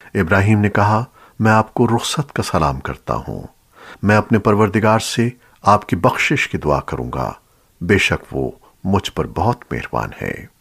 इब्राहीम ने कहा, मैं आपको रुखसत का सलाम करता हूँ। मैं अपने परवरदिगार से आपकी बख्शिश की दुआ करूंगा। बेशक वो मुझ पर बहुत मेहरबान है।